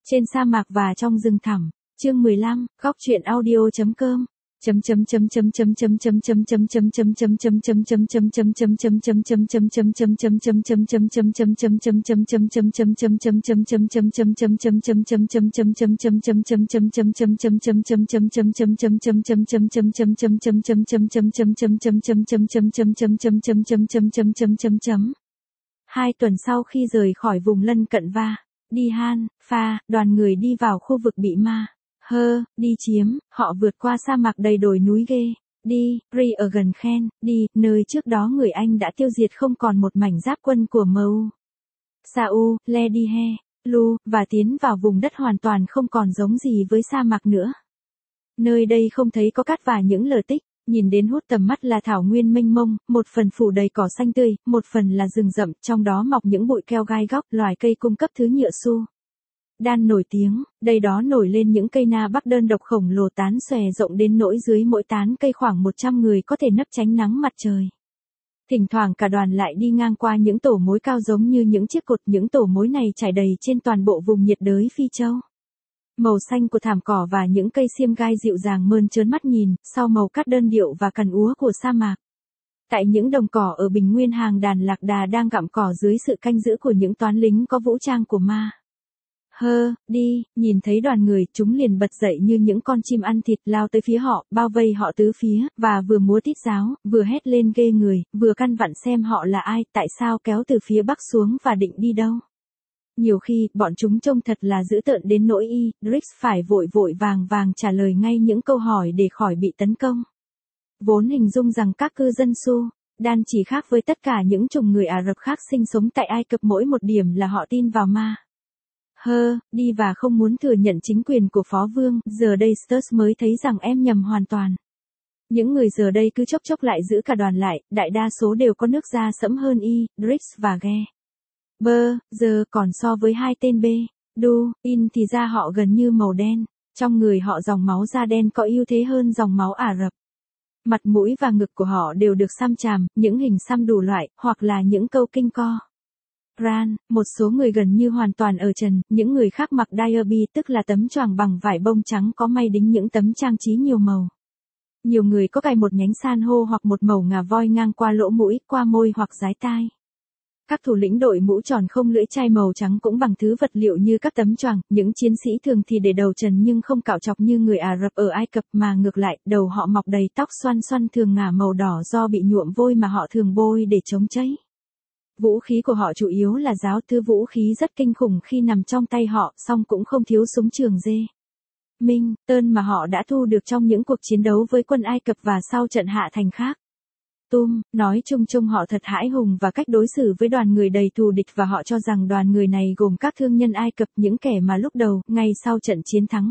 Trên sa mạc và trong rừng thẳm. Chương 15, góc truyện audio.com. Hai tuần sau khi rời khỏi vùng lân cận đi Han, Pha, đoàn người đi vào khu vực bị đi chiếm, họ vượt qua sa mạc đầy đồi núi ghê, Ri ở gần Khen, nơi trước đó người Anh đã tiêu diệt không còn một mảnh giáp quân của MU. Sau, Ledihe, Lu, và tiến vào vùng đất hoàn toàn không còn giống gì với sa mạc nữa. Nơi đây không thấy có cát và những lờ tích, nhìn đến hút tầm mắt là thảo nguyên mênh mông, một phần phủ đầy cỏ xanh tươi, một phần là rừng rậm, trong đó mọc những bụi keo gai góc, loài cây cung cấp thứ nhựa su đan nổi tiếng, đây đó nổi lên những cây na bắc đơn độc khổng lồ tán xòe rộng đến nỗi dưới mỗi tán cây khoảng 100 người có thể nấp tránh nắng mặt trời. Thỉnh thoảng cả đoàn lại đi ngang qua những tổ mối cao giống như những chiếc cột, những tổ mối này trải đầy trên toàn bộ vùng nhiệt đới Phi Châu. Màu xanh của thảm cỏ và những cây xiêm gai dịu dàng mơn trớn mắt nhìn, sau màu cát đơn điệu và cằn úa của sa mạc. Tại những đồng cỏ ở bình nguyên, hàng đàn lạc đà đang gặm cỏ dưới sự canh giữ của những toán lính có vũ trang của nhìn thấy đoàn người, chúng liền bật dậy như những con chim ăn thịt, lao tới phía họ, bao vây họ tứ phía, và vừa múa tít giáo, vừa hét lên ghê người, vừa căn vặn xem họ là ai, tại sao kéo từ phía bắc xuống và định đi đâu. Nhiều khi, bọn chúng trông thật là dữ tợn đến nỗi Idris phải vội vàng trả lời ngay những câu hỏi để khỏi bị tấn công. Vốn hình dung rằng các cư dân Sudan chỉ khác với tất cả những chủng người Ả Rập khác sinh sống tại Ai Cập mỗi một điểm là họ tin vào và không muốn thừa nhận chính quyền của Phó Vương, giờ đây Sturz mới thấy rằng em nhầm hoàn toàn. Những người giờ đây cứ chốc lại giữ cả đoàn lại, đại đa số đều có nước da sẫm hơn Idris và giờ còn so với hai tên thì da họ gần như màu đen, trong người họ dòng máu da đen có ưu thế hơn dòng máu Ả Rập. Mặt mũi và ngực của họ đều được xăm chàm, những hình xăm đủ loại, hoặc là những câu kinh co. Một số người gần như hoàn toàn ở trần, những người khác mặc diaby tức là tấm choàng bằng vải bông trắng có may đính những tấm trang trí nhiều màu. Nhiều người có cài một nhánh san hô hoặc một mẩu ngà voi ngang qua lỗ mũi, qua môi hoặc dái tai. Các thủ lĩnh đội mũ tròn không lưỡi chai màu trắng cũng bằng thứ vật liệu như các tấm choàng, những chiến sĩ thường thì để đầu trần nhưng không cạo chọc như người Ả Rập ở Ai Cập mà ngược lại, đầu họ mọc đầy tóc xoăn thường ngả màu đỏ do bị nhuộm vôi mà họ thường bôi để chống cháy. Vũ khí của họ chủ yếu là giáo, thứ vũ khí rất kinh khủng khi nằm trong tay họ, song cũng không thiếu súng trường tơn mà họ đã thu được trong những cuộc chiến đấu với quân Ai Cập và sau trận hạ thành khác. Nói chung họ thật hãi hùng và cách đối xử với đoàn người đầy thù địch, và họ cho rằng đoàn người này gồm các thương nhân Ai Cập, những kẻ mà lúc đầu, ngay sau trận chiến thắng,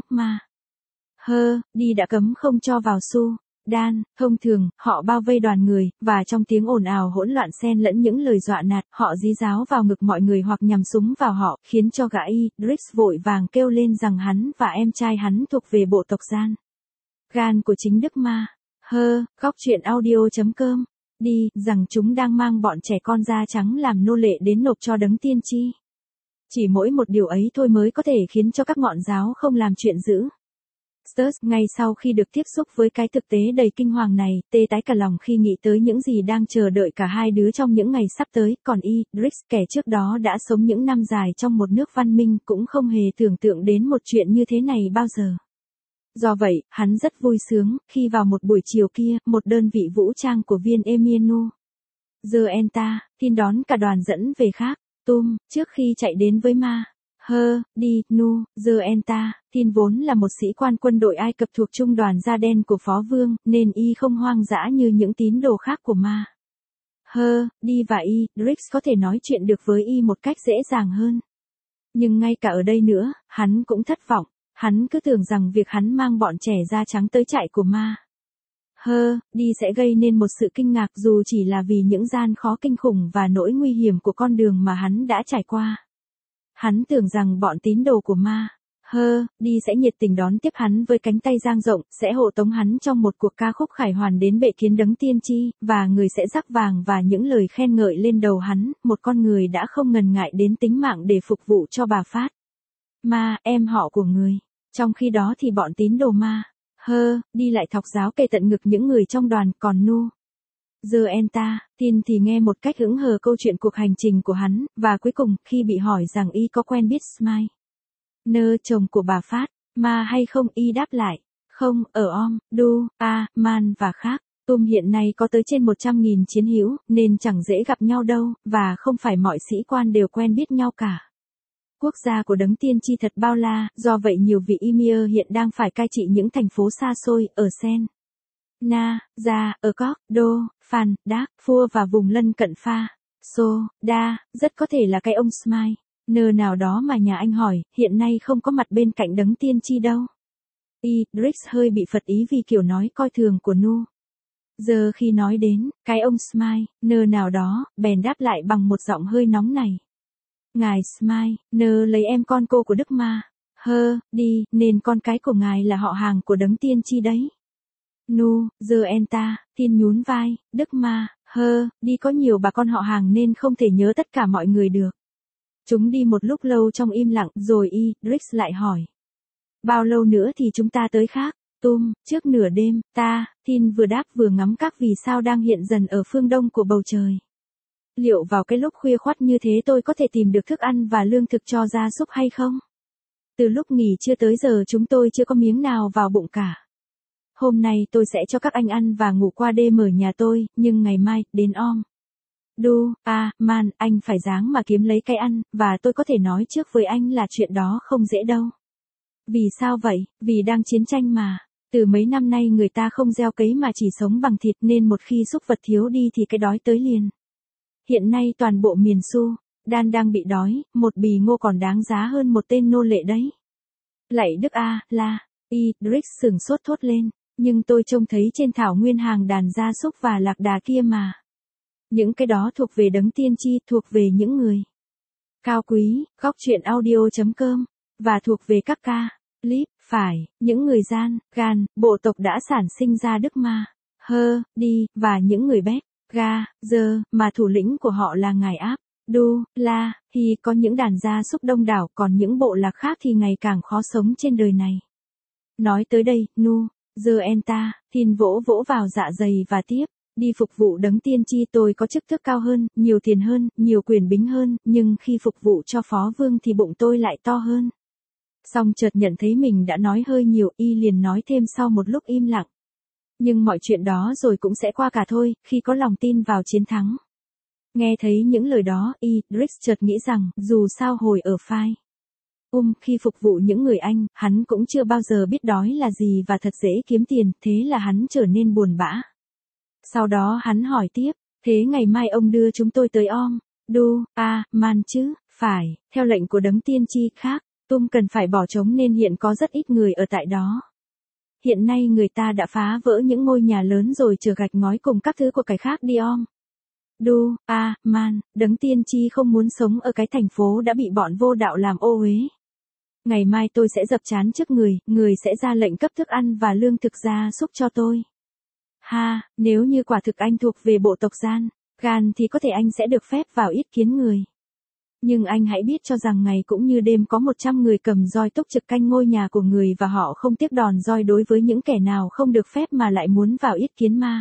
đã cấm không cho vào Sudan. Thông thường, họ bao vây đoàn người, và trong tiếng ồn ào hỗn loạn xen lẫn những lời dọa nạt, họ dí giáo vào ngực mọi người hoặc nhắm súng vào họ, khiến cho gã Idris vội vàng kêu lên rằng hắn và em trai hắn thuộc về bộ tộc Gan của chính Đức góc truyện audio.com. Rằng chúng đang mang bọn trẻ con da trắng làm nô lệ đến nộp cho đấng tiên tri. Chỉ mỗi một điều ấy thôi mới có thể khiến cho các ngọn giáo không làm chuyện dữ. Sturz, ngay sau khi được tiếp xúc với cái thực tế đầy kinh hoàng này, tê tái cả lòng khi nghĩ tới những gì đang chờ đợi cả hai đứa trong những ngày sắp tới, còn Idris, kẻ trước đó đã sống những năm dài trong một nước văn minh, cũng không hề tưởng tượng đến một chuyện như thế này bao giờ. Do vậy, hắn rất vui sướng, khi vào một buổi chiều kia, một đơn vị vũ trang của viên Emienu tin đón cả đoàn dẫn về trước khi chạy đến với tin vốn là một sĩ quan quân đội Ai Cập thuộc trung đoàn da đen của Phó Vương, nên không hoang dã như những tín đồ khác của và Idris có thể nói chuyện được với một cách dễ dàng hơn. Nhưng ngay cả ở đây nữa, hắn cũng thất vọng. Hắn cứ tưởng rằng việc hắn mang bọn trẻ da trắng tới trại của sẽ gây nên một sự kinh ngạc, dù chỉ là vì những gian khó kinh khủng và nỗi nguy hiểm của con đường mà hắn đã trải qua. Hắn tưởng rằng bọn tín đồ của sẽ nhiệt tình đón tiếp hắn với cánh tay dang rộng, sẽ hộ tống hắn trong một cuộc ca khúc khải hoàn đến bệ kiến đấng tiên tri, và người sẽ rắc vàng và những lời khen ngợi lên đầu hắn, một con người đã không ngần ngại đến tính mạng để phục vụ cho bà Phát. ma, em họ của người. Trong khi đó thì bọn tín đồ ma, đi lại thọc giáo kề tận ngực những người trong đoàn, còn Nu. Giờ Enta, tin thì nghe một cách hững hờ câu chuyện cuộc hành trình của hắn, và cuối cùng, khi bị hỏi rằng y có quen biết Smile, chồng của bà Phát, ma hay không, y đáp lại, không, ở Du, Man và khác. Hiện nay có tới trên 100.000 chiến hữu, nên chẳng dễ gặp nhau đâu, và không phải mọi sĩ quan đều quen biết nhau cả. Quốc gia của đấng tiên tri thật bao la, do vậy nhiều vị Emir hiện đang phải cai trị những thành phố xa xôi, ở Sen, Na, Gia, ở Cóc, Đô, Phan, Đác, Phua và vùng lân cận Pha, So, Đa, rất có thể là cái ông Smile, nào đó mà nhà anh hỏi, hiện nay không có mặt bên cạnh đấng tiên tri đâu. Idris hơi bị phật ý vì kiểu nói coi thường của Nu. Giờ khi nói đến, cái ông Smile, nào đó, bèn đáp lại bằng một giọng hơi nóng này. Ngài Smile, lấy em con cô của Đức Ma, đi, nên con cái của ngài là họ hàng của đấng tiên tri đấy. Nu, giờ Enta, tin nhún vai, Đức Ma, đi có nhiều bà con họ hàng nên không thể nhớ tất cả mọi người được. Chúng đi một lúc lâu trong im lặng, rồi Idris lại hỏi. Bao lâu nữa thì chúng ta tới khác? Trước nửa đêm, Tin vừa đáp vừa ngắm các vì sao đang hiện dần ở phương đông của bầu trời. Liệu vào cái lúc khuya khoắt như thế tôi có thể tìm được thức ăn và lương thực cho gia súc hay không? Từ lúc nghỉ trưa tới giờ chúng tôi chưa có miếng nào vào bụng cả. Hôm nay tôi sẽ cho các anh ăn và ngủ qua đêm ở nhà tôi, nhưng ngày mai, đến Du, Man, anh phải ráng mà kiếm lấy cái ăn, và tôi có thể nói trước với anh là chuyện đó không dễ đâu. Vì sao vậy? Vì đang chiến tranh mà. Từ mấy năm nay người ta không gieo cấy mà chỉ sống bằng thịt nên một khi súc vật thiếu đi thì cái đói tới liền. Hiện nay toàn bộ miền Sudan đang bị đói, một bì ngô còn đáng giá hơn một tên nô lệ đấy. Lạy Đức La, Idris sửng sốt thốt lên, nhưng tôi trông thấy trên thảo nguyên hàng đàn gia súc và lạc đà kia mà. Những cái đó thuộc về đấng tiên tri, thuộc về những người cao quý, góc truyện audio.com, và thuộc về các clip, phải, những người gan, bộ tộc đã sản sinh ra Đức Ma, và những người mà thủ lĩnh của họ là ngài Abdullah, có những đàn gia súc đông đảo, còn những bộ lạc khác thì ngày càng khó sống trên đời này. Nói tới đây, Enta, Tin vỗ vào dạ dày và tiếp. Đi phục vụ đấng tiên tri tôi có chức tước cao hơn, nhiều tiền hơn, nhiều quyền bính hơn, nhưng khi phục vụ cho phó vương thì bụng tôi lại to hơn. Xong chợt nhận thấy mình đã nói hơi nhiều, liền nói thêm sau một lúc im lặng. Nhưng mọi chuyện đó rồi cũng sẽ qua cả thôi, khi có lòng tin vào chiến thắng. Nghe thấy những lời đó, Idris chợt nghĩ rằng, dù sao hồi ở phai khi phục vụ những người Anh, hắn cũng chưa bao giờ biết đói là gì và thật dễ kiếm tiền, thế là hắn trở nên buồn bã. Sau đó hắn hỏi tiếp, thế ngày mai ông đưa chúng tôi tới Du, Man chứ? Phải, theo lệnh của đấng tiên tri khác, cần phải bỏ trống nên hiện có rất ít người ở tại đó. Hiện nay người ta đã phá vỡ những ngôi nhà lớn rồi chừa gạch ngói cùng các thứ của cái khác đi Du, Man, đấng tiên tri không muốn sống ở cái thành phố đã bị bọn vô đạo làm ô uế. Ngày mai tôi sẽ dập trán trước người sẽ ra lệnh cấp thức ăn và lương thực gia súc cho tôi. Nếu như quả thực anh thuộc về bộ tộc gan thì có thể anh sẽ được phép vào yết kiến người. Nhưng anh hãy biết cho rằng ngày cũng như đêm có 100 người cầm roi túc trực canh ngôi nhà của người và họ không tiếc đòn roi đối với những kẻ nào không được phép mà lại muốn vào yết kiến ma.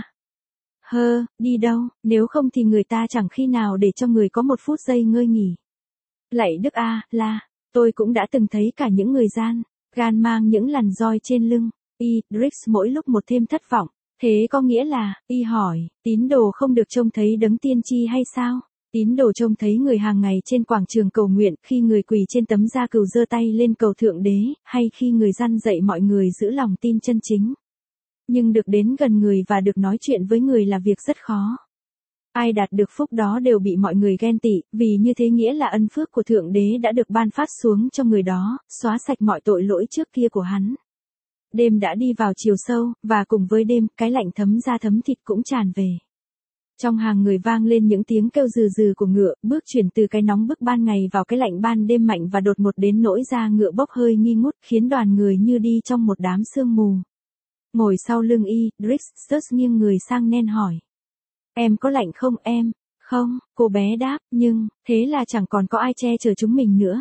Đi đâu, nếu không thì người ta chẳng khi nào để cho người có một phút giây ngơi nghỉ. Lạy Đức La, tôi cũng đã từng thấy cả những người gan mang những lằn roi trên lưng. Idris mỗi lúc một thêm thất vọng. Thế có nghĩa là, hỏi, tín đồ không được trông thấy đấng tiên tri hay sao? Tín đồ trông thấy người hàng ngày trên quảng trường cầu nguyện, khi người quỳ trên tấm gia cừu giơ tay lên cầu thượng đế, hay khi người răn dạy mọi người giữ lòng tin chân chính. Nhưng được đến gần người và được nói chuyện với người là việc rất khó. Ai đạt được phúc đó đều bị mọi người ghen tị, vì như thế nghĩa là ân phước của thượng đế đã được ban phát xuống cho người đó, xóa sạch mọi tội lỗi trước kia của hắn. Đêm đã đi vào chiều sâu, và cùng với đêm, cái lạnh thấm da thấm thịt cũng tràn về. Trong hàng người vang lên những tiếng kêu rừ rừ của ngựa, bước chuyển từ cái nóng bức ban ngày vào cái lạnh ban đêm mạnh và đột ngột đến nỗi da ngựa bốc hơi nghi ngút, khiến đoàn người như đi trong một đám sương mù. Ngồi sau lưng Idris nghiêng người sang Nen hỏi. Em có lạnh không em? Không, cô bé đáp, nhưng, thế là chẳng còn có ai che chở chúng mình nữa.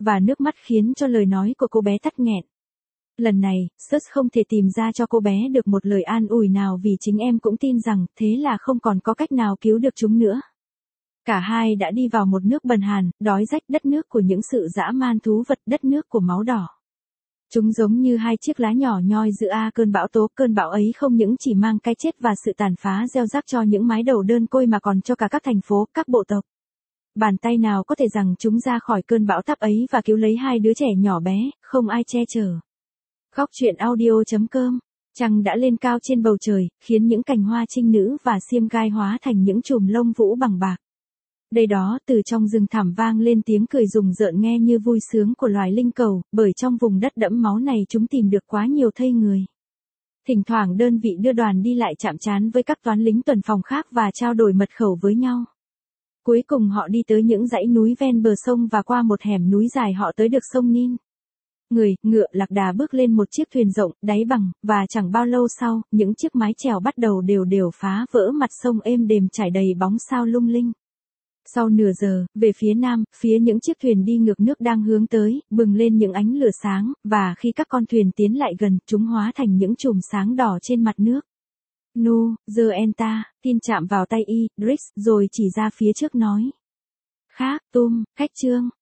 và nước mắt khiến cho lời nói của cô bé tắc nghẹn. Lần này, Search không thể tìm ra cho cô bé được một lời an ủi nào vì chính em cũng tin rằng thế là không còn có cách nào cứu được chúng nữa. Cả hai đã đi vào một nước bần hàn, đói rách, đất nước của những sự dã man thú vật, đất nước của máu đỏ. Chúng giống như hai chiếc lá nhỏ nhoi giữa cơn bão tố. Cơn bão ấy không những chỉ mang cái chết và sự tàn phá gieo rắc cho những mái đầu đơn côi mà còn cho cả các thành phố, các bộ tộc. Bàn tay nào có thể rằng chúng ra khỏi cơn bão táp ấy và cứu lấy hai đứa trẻ nhỏ bé, không ai che chở. Góc truyện audio.com. Trăng đã lên cao trên bầu trời, khiến những cành hoa trinh nữ và xiêm gai hóa thành những chùm lông vũ bằng bạc. Đây đó, từ trong rừng thẳm vang lên tiếng cười rùng rợn nghe như vui sướng của loài linh cầu, bởi trong vùng đất đẫm máu này chúng tìm được quá nhiều thây người. Thỉnh thoảng đơn vị đưa đoàn đi lại chạm trán với các toán lính tuần phòng khác và trao đổi mật khẩu với nhau. Cuối cùng họ đi tới những dãy núi ven bờ sông và qua một hẻm núi dài họ tới được sông Nin. Người, ngựa, lạc đà bước lên một chiếc thuyền rộng, đáy bằng, và chẳng bao lâu sau, những chiếc mái chèo bắt đầu đều phá vỡ mặt sông êm đềm trải đầy bóng sao lung linh. Sau nửa giờ, về phía nam, phía những chiếc thuyền đi ngược nước đang hướng tới, bừng lên những ánh lửa sáng, và khi các con thuyền tiến lại gần, chúng hóa thành những chùm sáng đỏ trên mặt nước. Nu, giờ enta, tin chạm vào tay Idris, rồi chỉ ra phía trước nói. Khác, khách Trương.